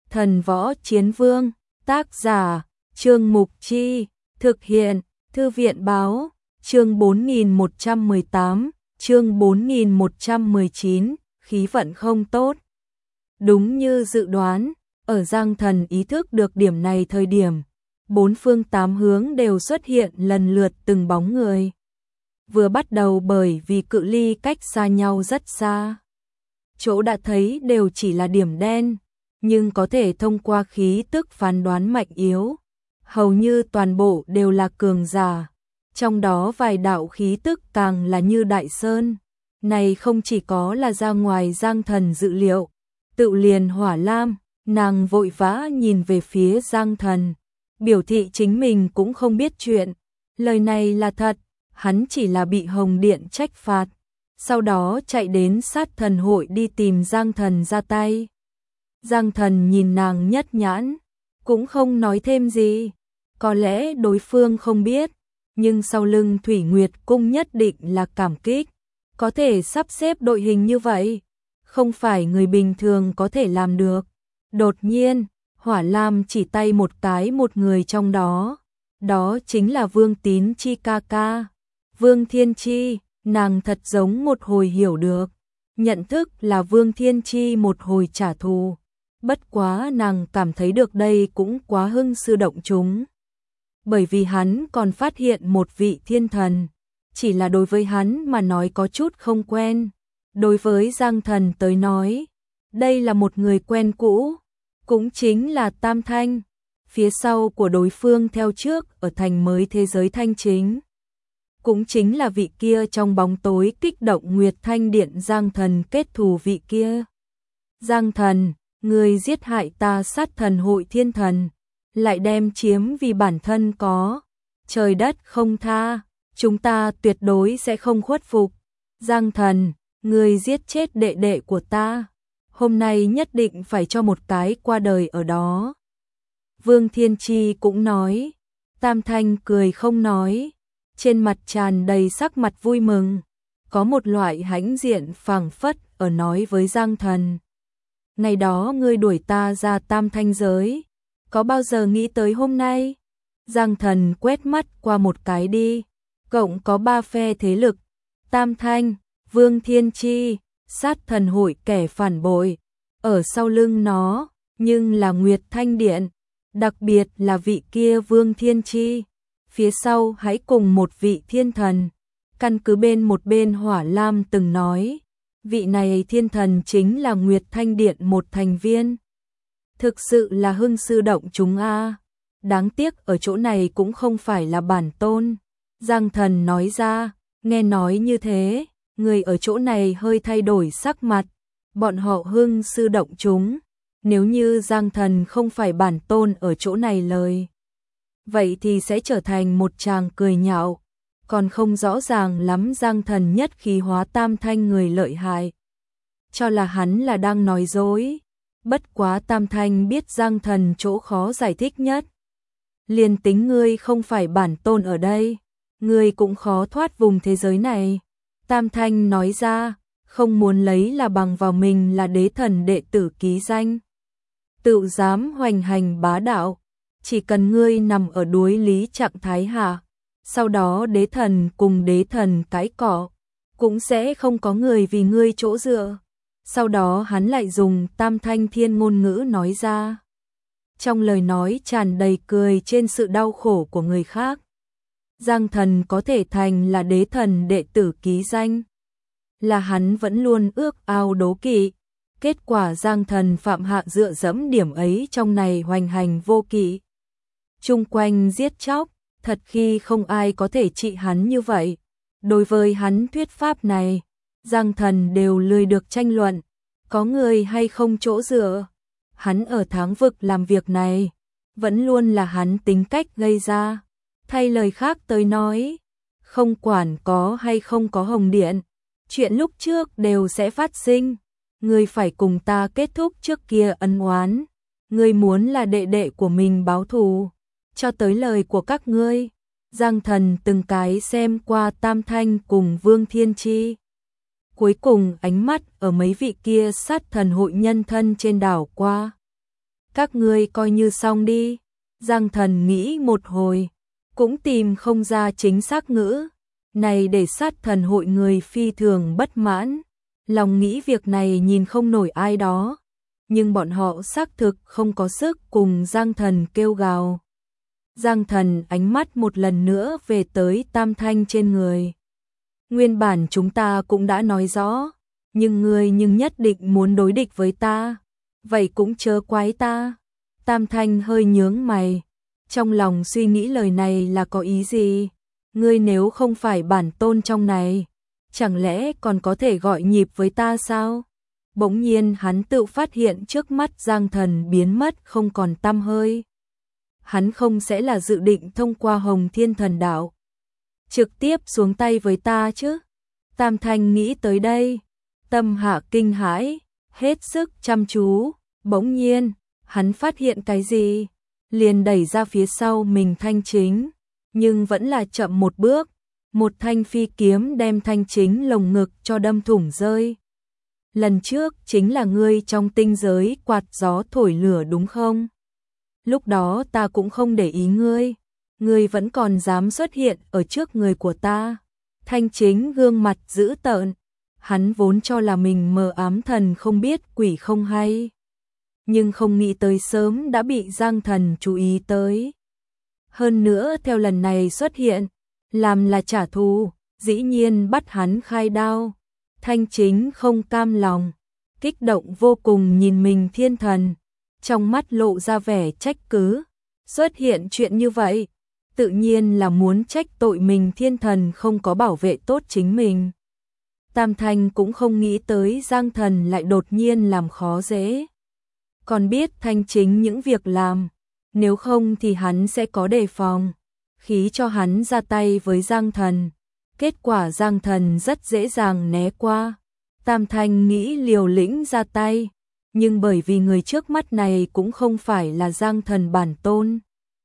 Thần Võ Chiến Vương, tác giả, Trương Mục Chi, thực hiện, Thư viện Báo, chương 4118, chương 4119, khí vận không tốt. Đúng như dự đoán, ở Giang Thần ý thức được điểm này thời điểm, bốn phương tám hướng đều xuất hiện lần lượt từng bóng người. Vừa bắt đầu bởi vì cự ly cách xa nhau rất xa. Chỗ đã thấy đều chỉ là điểm đen, nhưng có thể thông qua khí tức phán đoán mạnh yếu. Hầu như toàn bộ đều là cường giả, trong đó vài đạo khí tức càng là như đại sơn. Này không chỉ có là ra ngoài Giang Thần dự liệu, tự liền Hỏa Lam, nàng vội vã nhìn về phía Giang Thần, biểu thị chính mình cũng không biết chuyện. Lời này là thật, hắn chỉ là bị Hồng Điện trách phạt, sau đó chạy đến sát thần hội đi tìm Giang Thần ra tay. Giang Thần nhìn nàng nhất nhãn, cũng không nói thêm gì. Có lẽ đối phương không biết, nhưng sau lưng Thủy Nguyệt Cung nhất định là cảm kích. Có thể sắp xếp đội hình như vậy, không phải người bình thường có thể làm được. Đột nhiên, Hỏa Lam chỉ tay một cái một người trong đó. Đó chính là Vương Tín Chi ca ca. Vương Thiên Chi, nàng thật giống một hồi hiểu được. Nhận thức là Vương Thiên Chi một hồi trả thù. Bất quá nàng cảm thấy được đây cũng quá hưng sư động chúng. Bởi vì hắn còn phát hiện một vị thiên thần. Chỉ là đối với hắn mà nói có chút không quen. Đối với Giang Thần tới nói, đây là một người quen cũ, cũng chính là Tam Thanh. Phía sau của đối phương theo trước ở thành mới thế giới Thanh Chính. Cũng chính là vị kia trong bóng tối kích động Nguyệt Thanh Điện Giang Thần kết thù vị kia. Giang Thần, người giết hại ta sát thần hội thiên thần, lại đem chiếm vì bản thân có. Trời đất không tha, chúng ta tuyệt đối sẽ không khuất phục. Giang Thần, người giết chết đệ đệ của ta, hôm nay nhất định phải cho một cái qua đời ở đó. Vương Thiên Chi cũng nói. Tam Thanh cười không nói, trên mặt tràn đầy sắc mặt vui mừng, có một loại hãnh diện phảng phất ở nói với Giang Thần. Ngày đó ngươi đuổi ta ra Tam Thanh giới, có bao giờ nghĩ tới hôm nay? Giang Thần quét mắt qua một cái đi, cộng có 3 phe thế lực, Tam Thanh, Vương Thiên Chi, sát thần hội kẻ phản bội, ở sau lưng nó, nhưng là Nguyệt Thanh Điện, đặc biệt là vị kia Vương Thiên Chi, phía sau hãy cùng một vị thiên thần. Căn cứ một bên Hỏa Lam từng nói, vị này thiên thần chính là Nguyệt Thanh Điện một thành viên. Thực sự là hưng sư động chúng a. Đáng tiếc ở chỗ này cũng không phải là bản tôn. Giang Thần nói ra, nghe nói như thế, người ở chỗ này hơi thay đổi sắc mặt. Bọn họ hưng sư động chúng. Nếu như Giang Thần không phải bản tôn ở chỗ này lời, vậy thì sẽ trở thành một tràng cười nhạo. Còn không rõ ràng lắm Giang Thần nhất khí hóa Tam Thanh người lợi hại, cho là hắn là đang nói dối. Bất quá Tam Thanh biết Giang Thần chỗ khó giải thích nhất. Liền tính ngươi không phải bản tôn ở đây, ngươi cũng khó thoát vùng thế giới này. Tam Thanh nói ra, không muốn lấy là bằng vào mình là đế thần đệ tử ký danh. Tự dám hoành hành bá đạo, chỉ cần ngươi nằm ở đối lý trạng thái hạ, sau đó đế thần cùng đế thần cãi cọ, cũng sẽ không có người vì ngươi chỗ dựa. Sau đó hắn lại dùng Tam Thanh thiên ngôn ngữ nói ra. Trong lời nói tràn đầy cười trên sự đau khổ của người khác. Giang Thần có thể thành là đế thần đệ tử ký danh, là hắn vẫn luôn ước ao đố kỵ. Kết quả Giang Thần phạm hạ dựa dẫm điểm ấy trong này hoành hành vô kỵ. Chung quanh giết chóc, thật khi không ai có thể trị hắn như vậy. Đối với hắn thuyết pháp này, Giang Thần đều lười được tranh luận, có người hay không chỗ dựa. Hắn ở tháng vực làm việc này, vẫn luôn là hắn tính cách gây ra. Thay lời khác tới nói, không quản có hay không có Hồng Điện, chuyện lúc trước đều sẽ phát sinh. Ngươi phải cùng ta kết thúc trước kia ân oán. Ngươi muốn là đệ đệ của mình báo thù, cho tới lời của các ngươi. Giang Thần từng cái xem qua Tam Thanh cùng Vương Thiên Chi. Cuối cùng ánh mắt ở mấy vị kia sát thần hội nhân thân trên đảo qua. các ngươi coi như xong đi. Giang Thần nghĩ một hồi, cũng tìm không ra chính xác ngữ. Này để Sát Thần hội người phi thường bất mãn, lòng nghĩ việc này nhìn không nổi ai đó, nhưng bọn họ xác thực không có sức cùng Giang Thần kêu gào. Giang Thần ánh mắt một lần nữa về tới Tam Thanh trên người. Nguyên bản chúng ta cũng đã nói rõ, nhưng ngươi nhất định muốn đối địch với ta, vậy cũng chớ quái ta. Tam Thanh hơi nhướng mày, trong lòng suy nghĩ lời này là có ý gì? Ngươi nếu không phải bản tôn trong này, chẳng lẽ còn có thể gọi nhịp với ta sao? Bỗng nhiên hắn tự phát hiện trước mắt Giang Thần biến mất không còn tăm hơi. Hắn không sẽ là dự định thông qua Hồng Thiên Thần Đạo trực tiếp xuống tay với ta chứ? Tam Thanh nghĩ tới đây, tâm hạ kinh hãi, hết sức chăm chú. Bỗng nhiên, hắn phát hiện cái gì? Liền đẩy ra phía sau mình Thanh Chính, nhưng vẫn là chậm một bước. Một thanh phi kiếm đem Thanh Chính lồng ngực cho đâm thủng rơi. Lần trước chính là ngươi trong tinh giới quạt gió thổi lửa đúng không? Lúc đó ta cũng không để ý ngươi vẫn còn dám xuất hiện ở trước người của ta. Thanh Chính gương mặt dữ tợn, hắn vốn cho là mình mờ ám thần không biết quỷ không hay, nhưng không nghĩ tới sớm đã bị Giang Thần chú ý tới. Hơn nữa theo lần này xuất hiện, làm là trả thù, dĩ nhiên bắt hắn khai đao. Thanh Chính không cam lòng, kích động vô cùng nhìn mình Thiên Thần, trong mắt lộ ra vẻ trách cứ. Xuất hiện chuyện như vậy, tự nhiên là muốn trách tội mình Thiên Thần không có bảo vệ tốt chính mình. Tam Thanh cũng không nghĩ tới Giang Thần lại đột nhiên làm khó dễ. Còn biết Thanh Chính những việc làm, nếu không thì hắn sẽ có đề phòng, khí cho hắn ra tay với Giang Thần. Kết quả Giang Thần rất dễ dàng né qua. Tam Thanh nghĩ liều lĩnh ra tay, nhưng bởi vì người trước mắt này cũng không phải là Giang Thần bản tôn,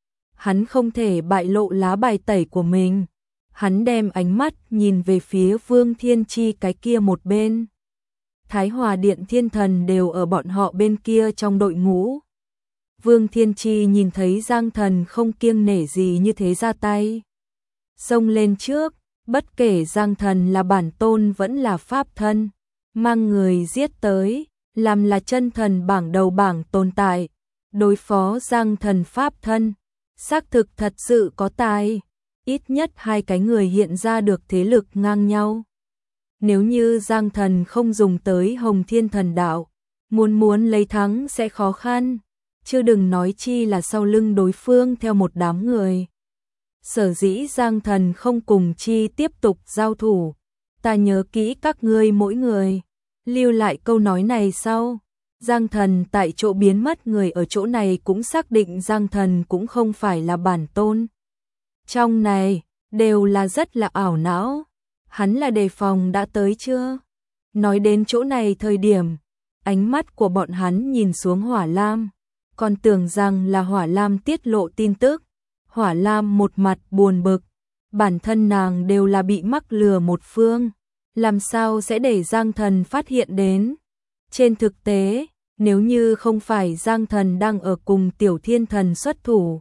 hắn không thể bại lộ lá bài tẩy của mình. Hắn đem ánh mắt nhìn về phía Vương Thiên Chi cái kia một bên. Thái Hòa Điện Thiên Thần đều ở bọn họ bên kia trong đội ngũ. Vương Thiên Chi nhìn thấy Giang Thần không kiêng nể gì như thế ra tay, xông lên trước, bất kể Giang Thần là bản tôn vẫn là pháp thân, mang người giết tới, làm là chân thần bảng đầu bảng tồn tại, đối phó Giang Thần pháp thân, xác thực thật sự có tài, ít nhất hai cái người hiện ra được thế lực ngang nhau. Nếu như Giang Thần không dùng tới Hồng Thiên Thần Đạo, muốn lấy thắng sẽ khó khăn, chứ đừng nói chi là sau lưng đối phương theo một đám người. Sở dĩ Giang Thần không cùng chi tiếp tục giao thủ, ta nhớ kỹ các ngươi mỗi người, lưu lại câu nói này sau. Giang Thần tại chỗ biến mất, người ở chỗ này cũng xác định Giang Thần cũng không phải là bản tôn. Trong này, đều là rất là ảo não. Hắn là đề phòng đã tới chưa? Nói đến chỗ này thời điểm, ánh mắt của bọn hắn nhìn xuống Hỏa Lam, còn tưởng rằng là Hỏa Lam tiết lộ tin tức. Hỏa Lam một mặt buồn bực, bản thân nàng đều là bị mắc lừa một phương, làm sao sẽ để Giang Thần phát hiện đến. Trên thực tế, nếu như không phải Giang Thần đang ở cùng Tiểu Thiên Thần xuất thủ,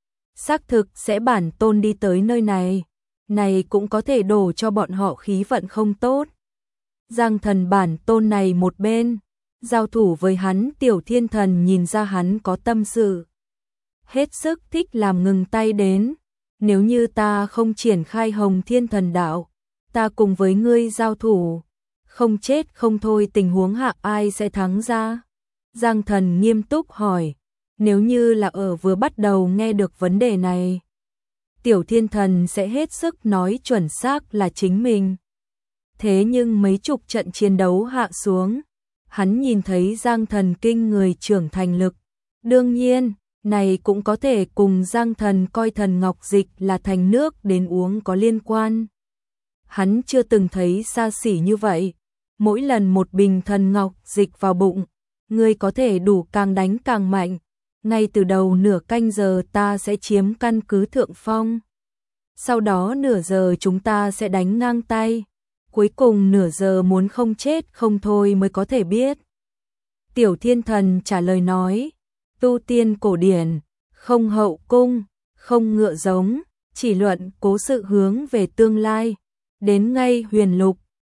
xác thực sẽ bản tôn đi tới nơi này, này cũng có thể đổ cho bọn họ khí vận không tốt. Giang Thần bản tôn này một bên, giao thủ với hắn, Tiểu Thiên Thần nhìn ra hắn có tâm sự, hết sức thích làm ngừng tay đến. Nếu như ta không triển khai Hồng Thiên Thần Đạo, ta cùng với ngươi giao thủ, không chết không thôi, tình huống hạ ai sẽ thắng ra? Giang Thần nghiêm túc hỏi. Nếu như là ở vừa bắt đầu nghe được vấn đề này, Tiểu Thiên Thần sẽ hết sức nói chuẩn xác là chính mình. Thế nhưng mấy chục trận chiến đấu hạ xuống, hắn nhìn thấy Giang Thần kinh người trưởng thành lực. Đương nhiên, này cũng có thể cùng Giang Thần coi thần ngọc dịch là thành nước đến uống có liên quan. Hắn chưa từng thấy xa xỉ như vậy. Mỗi lần một bình thần ngọc dịch vào bụng, ngươi có thể đủ càng đánh càng mạnh. Ngay từ đầu nửa canh giờ ta sẽ chiếm căn cứ thượng phong. Sau đó nửa giờ chúng ta sẽ đánh ngang tay. Cuối cùng nửa giờ muốn không chết không thôi mới có thể biết. Tiểu Thiên Thần trả lời nói. tu tiên cổ điển, không hậu cung, không ngựa giống, chỉ luận cố sự hướng về tương lai. Đến ngay huyền lục,